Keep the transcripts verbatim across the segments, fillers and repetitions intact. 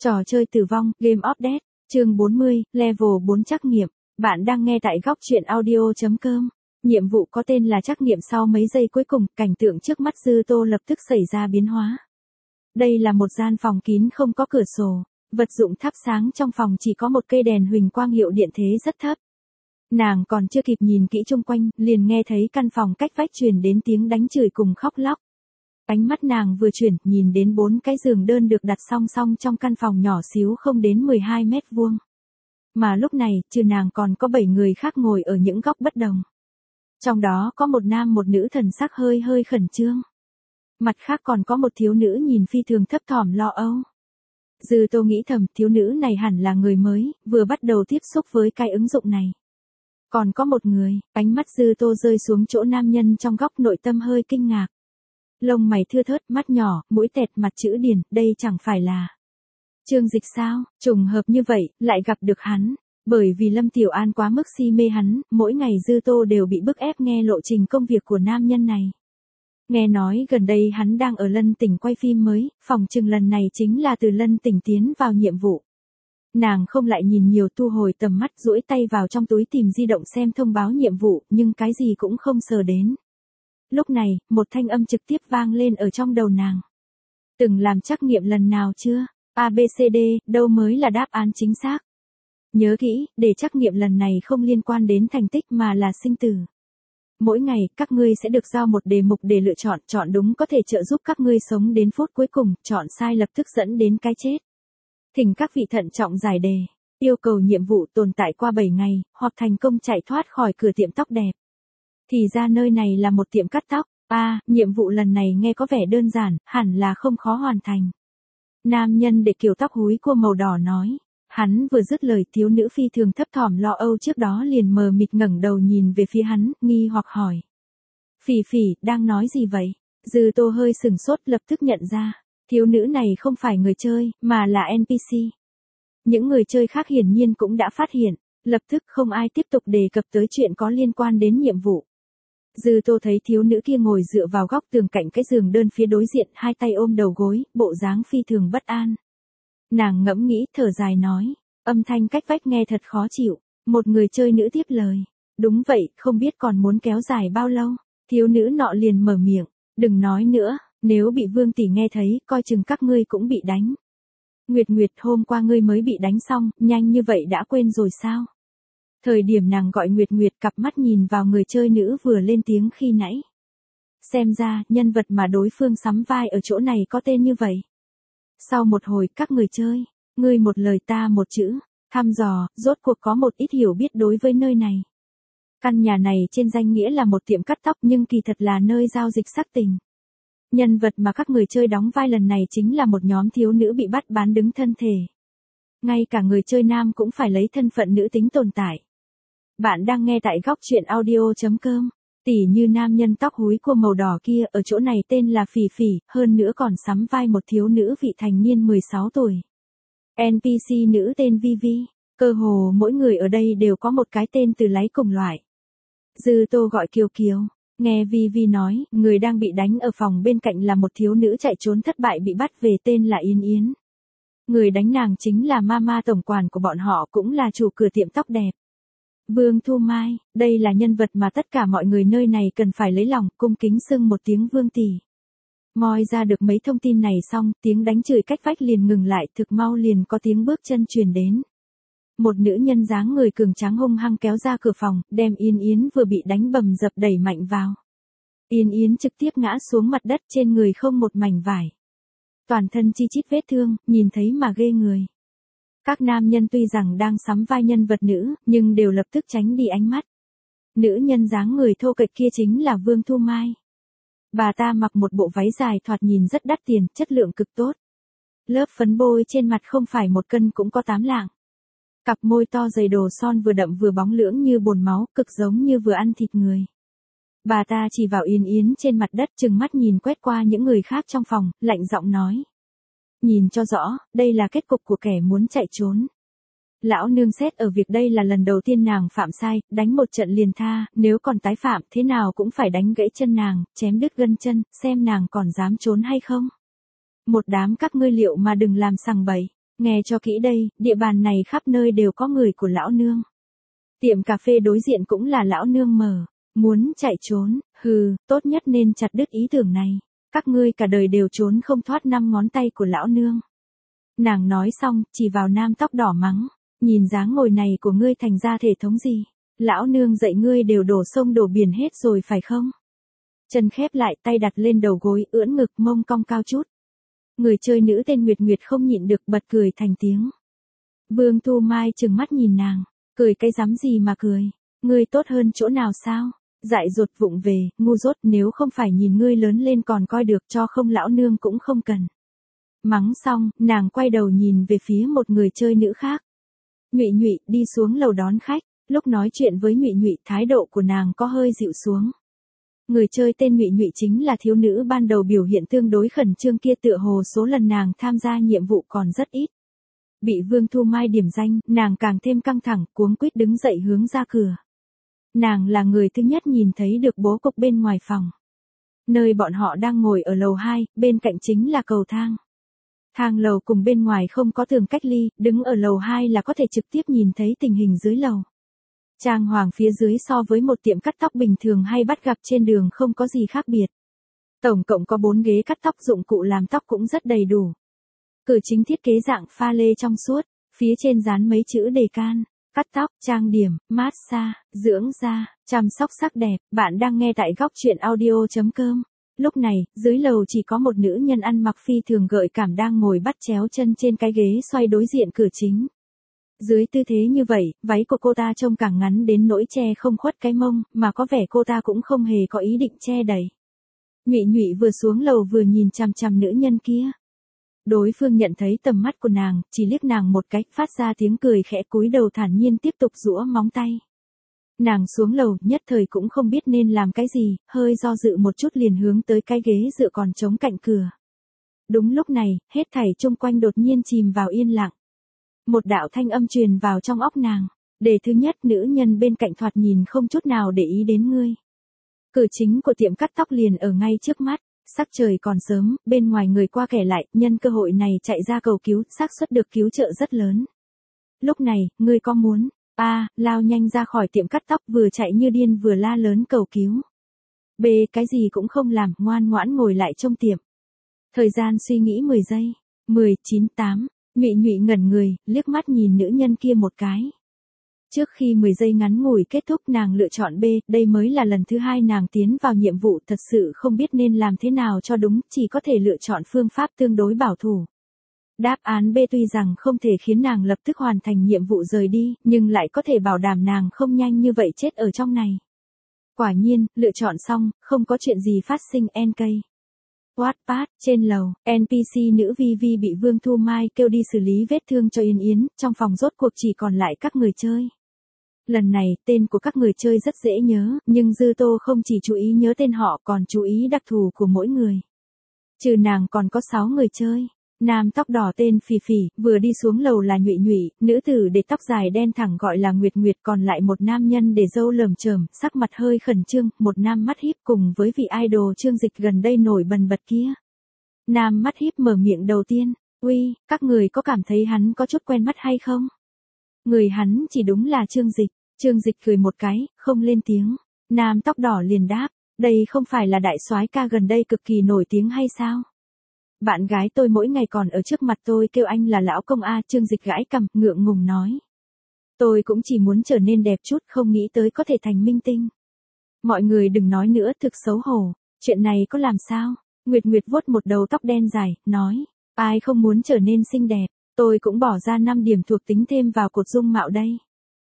Trò chơi tử vong, Game of Death, chương bốn mươi, level bốn trắc nghiệm. Bạn đang nghe tại góc truyện audio.com. Nhiệm vụ có tên là trắc nghiệm. Sau mấy giây cuối cùng, cảnh tượng trước mắt Dư Tô lập tức xảy ra biến hóa. Đây là một gian phòng kín không có cửa sổ, vật dụng thắp sáng trong phòng chỉ có một cây đèn huỳnh quang hiệu điện thế rất thấp. Nàng còn chưa kịp nhìn kỹ xung quanh, liền nghe thấy căn phòng cách vách truyền đến tiếng đánh chửi cùng khóc lóc. Ánh mắt nàng vừa chuyển, nhìn đến bốn cái giường đơn được đặt song song trong căn phòng nhỏ xíu không đến mười hai mét vuông. Mà lúc này, trừ nàng còn có bảy người khác ngồi ở những góc bất đồng. Trong đó có một nam một nữ thần sắc hơi hơi khẩn trương. Mặt khác còn có một thiếu nữ nhìn phi thường thấp thỏm lo âu. Dư Tô nghĩ thầm, thiếu nữ này hẳn là người mới, vừa bắt đầu tiếp xúc với cái ứng dụng này. Còn có một người, ánh mắt Dư Tô rơi xuống chỗ nam nhân trong góc, nội tâm hơi kinh ngạc. Lông mày thưa thớt, mắt nhỏ, mũi tẹt, mặt chữ điển, đây chẳng phải là Trương Dịch sao? Trùng hợp như vậy, lại gặp được hắn. Bởi vì Lâm Tiểu An quá mức si mê hắn, mỗi ngày Dư Tô đều bị bức ép nghe lộ trình công việc của nam nhân này. Nghe nói gần đây hắn đang ở Lân Tỉnh quay phim mới, phòng chừng lần này chính là từ Lân Tỉnh tiến vào nhiệm vụ. Nàng không lại nhìn nhiều, thu hồi tầm mắt, duỗi tay vào trong túi tìm di động xem thông báo nhiệm vụ, nhưng cái gì cũng không sờ đến. Lúc này, một thanh âm trực tiếp vang lên ở trong đầu nàng. Từng làm trắc nghiệm lần nào chưa? A B C D, đâu mới là đáp án chính xác. Nhớ kỹ, để trắc nghiệm lần này không liên quan đến thành tích mà là sinh tử. Mỗi ngày, các ngươi sẽ được giao một đề mục để lựa chọn, chọn đúng có thể trợ giúp các ngươi sống đến phút cuối cùng, chọn sai lập tức dẫn đến cái chết. Thỉnh các vị thận trọng giải đề. Yêu cầu nhiệm vụ tồn tại qua bảy ngày, hoặc thành công chạy thoát khỏi cửa tiệm tóc đẹp. Thì ra nơi này là một tiệm cắt tóc. A, à, nhiệm vụ lần này nghe có vẻ đơn giản, hẳn là không khó hoàn thành. Nam nhân để kiểu tóc húi cua màu đỏ nói. Hắn vừa dứt lời, thiếu nữ phi thường thấp thỏm lo âu trước đó liền mờ mịt ngẩng đầu nhìn về phía hắn, nghi hoặc hỏi. Phỉ Phỉ, đang nói gì vậy? Dư Tô hơi sừng sốt, lập tức nhận ra. Thiếu nữ này không phải người chơi, mà là en pê xê. Những người chơi khác hiển nhiên cũng đã phát hiện, lập tức không ai tiếp tục đề cập tới chuyện có liên quan đến nhiệm vụ. Dư Tô thấy thiếu nữ kia ngồi dựa vào góc tường cạnh cái giường đơn phía đối diện, hai tay ôm đầu gối, bộ dáng phi thường bất an. Nàng ngẫm nghĩ, thở dài nói, âm thanh cách vách nghe thật khó chịu. Một người chơi nữ tiếp lời, đúng vậy, không biết còn muốn kéo dài bao lâu. Thiếu nữ nọ liền mở miệng, đừng nói nữa, nếu bị Vương tỷ nghe thấy, coi chừng các ngươi cũng bị đánh. Nguyệt Nguyệt, hôm qua ngươi mới bị đánh xong, nhanh như vậy đã quên rồi sao? Thời điểm nàng gọi Nguyệt Nguyệt, cặp mắt nhìn vào người chơi nữ vừa lên tiếng khi nãy. Xem ra, nhân vật mà đối phương sắm vai ở chỗ này có tên như vậy. Sau một hồi, các người chơi, ngươi một lời ta một chữ, thăm dò, rốt cuộc có một ít hiểu biết đối với nơi này. Căn nhà này trên danh nghĩa là một tiệm cắt tóc nhưng kỳ thật là nơi giao dịch sắc tình. Nhân vật mà các người chơi đóng vai lần này chính là một nhóm thiếu nữ bị bắt bán đứng thân thể. Ngay cả người chơi nam cũng phải lấy thân phận nữ tính tồn tại. Bạn đang nghe tại góc truyện audio.com. Tỉ như nam nhân tóc húi cua màu đỏ kia ở chỗ này tên là Phỉ Phỉ, hơn nữa còn sắm vai một thiếu nữ vị thành niên mười sáu tuổi. en pê xê nữ tên Vivi, cơ hồ mỗi người ở đây đều có một cái tên từ lấy cùng loại. Dư Tô gọi Kiều Kiều, nghe Vivi nói, người đang bị đánh ở phòng bên cạnh là một thiếu nữ chạy trốn thất bại bị bắt về tên là Yên Yến. Người đánh nàng chính là mama tổng quản của bọn họ, cũng là chủ cửa tiệm tóc đẹp. Vương Thu Mai, đây là nhân vật mà tất cả mọi người nơi này cần phải lấy lòng, cung kính xưng một tiếng Vương tỷ. Moi ra được mấy thông tin này xong, tiếng đánh chửi cách vách liền ngừng lại, thực mau liền có tiếng bước chân truyền đến. Một nữ nhân dáng người cường tráng hung hăng kéo ra cửa phòng, đem Yên Yến vừa bị đánh bầm dập đẩy mạnh vào. Yên Yến trực tiếp ngã xuống mặt đất, trên người không một mảnh vải. Toàn thân chi chít vết thương, nhìn thấy mà ghê người. Các nam nhân tuy rằng đang sắm vai nhân vật nữ, nhưng đều lập tức tránh đi ánh mắt. Nữ nhân dáng người thô kệch kia chính là Vương Thu Mai. Bà ta mặc một bộ váy dài thoạt nhìn rất đắt tiền, chất lượng cực tốt. Lớp phấn bôi trên mặt không phải một cân cũng có tám lạng. Cặp môi to dày đồ son vừa đậm vừa bóng lưỡng như bồn máu, cực giống như vừa ăn thịt người. Bà ta chỉ vào Yên Yến trên mặt đất, trừng mắt nhìn quét qua những người khác trong phòng, lạnh giọng nói. Nhìn cho rõ, đây là kết cục của kẻ muốn chạy trốn. Lão nương xét ở việc đây là lần đầu tiên nàng phạm sai, đánh một trận liền tha, nếu còn tái phạm thế nào cũng phải đánh gãy chân nàng, chém đứt gân chân, xem nàng còn dám trốn hay không. Một đám các ngươi liệu mà đừng làm sằng bậy. Nghe cho kỹ đây, địa bàn này khắp nơi đều có người của lão nương. Tiệm cà phê đối diện cũng là lão nương mở. Muốn chạy trốn, hừ, tốt nhất nên chặt đứt ý tưởng này. Các ngươi cả đời đều trốn không thoát năm ngón tay của lão nương. Nàng nói xong, chỉ vào nam tóc đỏ mắng. Nhìn dáng ngồi này của ngươi thành ra thể thống gì? Lão nương dạy ngươi đều đổ sông đổ biển hết rồi phải không? Chân khép lại, tay đặt lên đầu gối, ưỡn ngực, mông cong cao chút. Người chơi nữ tên Nguyệt Nguyệt không nhịn được bật cười thành tiếng. Vương Thu Mai trừng mắt nhìn nàng. Cười cái rắm gì mà cười? Ngươi tốt hơn chỗ nào sao? Dại dột vụng về, ngu dốt, nếu không phải nhìn ngươi lớn lên còn coi được, cho không lão nương cũng không cần. Mắng xong, nàng quay đầu nhìn về phía một người chơi nữ khác. Nhụy Nhụy đi xuống lầu đón khách, lúc nói chuyện với Nhụy Nhụy, thái độ của nàng có hơi dịu xuống. Người chơi tên Nhụy Nhụy chính là thiếu nữ ban đầu biểu hiện tương đối khẩn trương kia, tựa hồ số lần nàng tham gia nhiệm vụ còn rất ít. Bị Vương Thu Mai điểm danh, nàng càng thêm căng thẳng, cuống quýt đứng dậy hướng ra cửa. Nàng là người thứ nhất nhìn thấy được bố cục bên ngoài phòng. Nơi bọn họ đang ngồi ở lầu hai, bên cạnh chính là cầu thang. Thang lầu cùng bên ngoài không có tường cách ly, đứng ở lầu hai là có thể trực tiếp nhìn thấy tình hình dưới lầu. Trang hoàng phía dưới so với một tiệm cắt tóc bình thường hay bắt gặp trên đường không có gì khác biệt. Tổng cộng có bốn ghế cắt tóc, dụng cụ làm tóc cũng rất đầy đủ. Cửa chính thiết kế dạng pha lê trong suốt, phía trên dán mấy chữ đề can. Cắt tóc, trang điểm, massage, dưỡng da, chăm sóc sắc đẹp. Bạn đang nghe tại góc truyện audio chấm com. Lúc này, dưới lầu chỉ có một nữ nhân ăn mặc phi thường gợi cảm đang ngồi bắt chéo chân trên cái ghế xoay đối diện cửa chính. Dưới tư thế như vậy, váy của cô ta trông càng ngắn đến nỗi che không khuất cái mông, mà có vẻ cô ta cũng không hề có ý định che đậy. Nhụy Nhụy vừa xuống lầu vừa nhìn chằm chằm nữ nhân kia. Đối phương nhận thấy tầm mắt của nàng, chỉ liếc nàng một cái, phát ra tiếng cười khẽ, cúi đầu thản nhiên tiếp tục giũa móng tay. Nàng xuống lầu, nhất thời cũng không biết nên làm cái gì, hơi do dự một chút liền hướng tới cái ghế dựa còn trống cạnh cửa. Đúng lúc này, hết thảy chung quanh đột nhiên chìm vào yên lặng. Một đạo thanh âm truyền vào trong óc nàng. Đề thứ nhất, nữ nhân bên cạnh thoạt nhìn không chút nào để ý đến ngươi. Cửa chính của tiệm cắt tóc liền ở ngay trước mắt. Sắc trời còn sớm, bên ngoài người qua kẻ lại, nhân cơ hội này chạy ra cầu cứu, xác suất được cứu trợ rất lớn. Lúc này, ngươi có muốn? A, à, lao nhanh ra khỏi tiệm cắt tóc, vừa chạy như điên vừa la lớn cầu cứu. B, cái gì cũng không làm, ngoan ngoãn ngồi lại trong tiệm. Thời gian suy nghĩ mười giây. mười, chín, tám. Nhụy Nhụy ngẩn người, liếc mắt nhìn nữ nhân kia một cái. Trước khi mười giây ngắn ngủi kết thúc, nàng lựa chọn B, đây mới là lần thứ hai nàng tiến vào nhiệm vụ, thật sự không biết nên làm thế nào cho đúng, chỉ có thể lựa chọn phương pháp tương đối bảo thủ. Đáp án B tuy rằng không thể khiến nàng lập tức hoàn thành nhiệm vụ rời đi, nhưng lại có thể bảo đảm nàng không nhanh như vậy chết ở trong này. Quả nhiên, lựa chọn xong, không có chuyện gì phát sinh. en ca. Wattpad, trên lầu, en pê xê nữ Vi Vi bị Vương Thu Mai kêu đi xử lý vết thương cho Yên Yến, trong phòng rốt cuộc chỉ còn lại các người chơi. Lần này, tên của các người chơi rất dễ nhớ, nhưng Dư Tô không chỉ chú ý nhớ tên họ còn chú ý đặc thù của mỗi người. Trừ nàng còn có sáu người chơi. Nam tóc đỏ tên Phỉ Phỉ, vừa đi xuống lầu là Nhụy Nhụy, nữ tử để tóc dài đen thẳng gọi là Nguyệt Nguyệt, còn lại một nam nhân để râu lởm chởm, sắc mặt hơi khẩn trương, một nam mắt híp cùng với vị idol Chương Dịch gần đây nổi bần bật kia. Nam mắt híp mở miệng đầu tiên, uy, các người có cảm thấy hắn có chút quen mắt hay không? Người hắn chỉ đúng là Chương Dịch. Chương Dịch cười một cái, không lên tiếng. Nam tóc đỏ liền đáp, đây không phải là đại soái ca gần đây cực kỳ nổi tiếng hay sao? Bạn gái tôi mỗi ngày còn ở trước mặt tôi kêu anh là lão công a. Chương Dịch gãi cằm, ngượng ngùng nói. Tôi cũng chỉ muốn trở nên đẹp chút, không nghĩ tới có thể thành minh tinh. Mọi người đừng nói nữa, thực xấu hổ. Chuyện này có làm sao? Nguyệt Nguyệt vuốt một đầu tóc đen dài, nói. Ai không muốn trở nên xinh đẹp, tôi cũng bỏ ra năm điểm thuộc tính thêm vào cột dung mạo đây.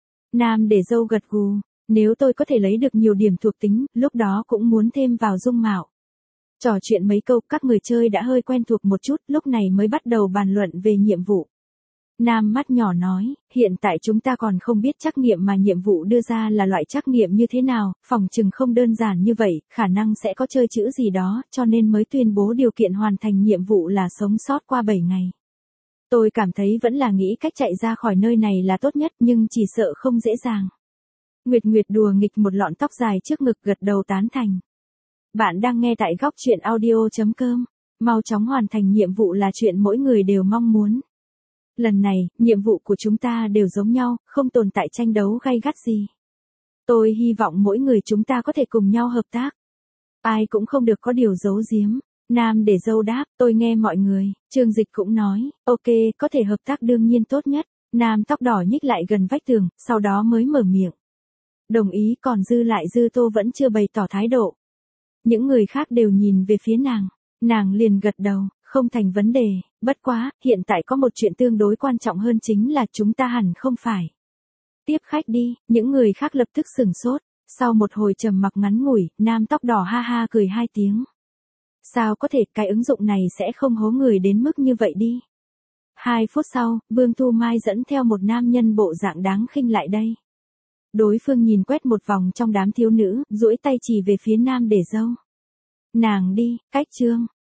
Nam để dâu gật gù. Nếu tôi có thể lấy được nhiều điểm thuộc tính, lúc đó cũng muốn thêm vào dung mạo. Trò chuyện mấy câu, các người chơi đã hơi quen thuộc một chút, lúc này mới bắt đầu bàn luận về nhiệm vụ. Nam mắt nhỏ nói, hiện tại chúng ta còn không biết trắc nghiệm mà nhiệm vụ đưa ra là loại trắc nghiệm như thế nào, phòng chừng không đơn giản như vậy, khả năng sẽ có chơi chữ gì đó, cho nên mới tuyên bố điều kiện hoàn thành nhiệm vụ là sống sót qua bảy ngày. Tôi cảm thấy vẫn là nghĩ cách chạy ra khỏi nơi này là tốt nhất, nhưng chỉ sợ không dễ dàng. Nguyệt Nguyệt đùa nghịch một lọn tóc dài trước ngực, gật đầu tán thành. Bạn đang nghe tại góc truyện audio chấm com. Mau chóng hoàn thành nhiệm vụ là chuyện mỗi người đều mong muốn. Lần này, nhiệm vụ của chúng ta đều giống nhau, không tồn tại tranh đấu gay gắt gì. Tôi hy vọng mỗi người chúng ta có thể cùng nhau hợp tác. Ai cũng không được có điều giấu giếm. Nam để dâu đáp, tôi nghe mọi người. Trương Dịch cũng nói, ok, có thể hợp tác đương nhiên tốt nhất. Nam tóc đỏ nhích lại gần vách tường, sau đó mới mở miệng. Đồng ý, còn dư lại Dư Tô vẫn chưa bày tỏ thái độ. Những người khác đều nhìn về phía nàng. Nàng liền gật đầu, không thành vấn đề, bất quá, hiện tại có một chuyện tương đối quan trọng hơn chính là chúng ta hẳn không phải. Tiếp khách đi, những người khác lập tức sửng sốt. Sau một hồi trầm mặc ngắn ngủi, nam tóc đỏ ha ha cười hai tiếng. Sao có thể, cái ứng dụng này sẽ không hố người đến mức như vậy đi. Hai phút sau, Vương Thu Mai dẫn theo một nam nhân bộ dạng đáng khinh lại đây. Đối phương nhìn quét một vòng trong đám thiếu nữ, duỗi tay chỉ về phía nam để dâu. Nàng đi, cách Trương.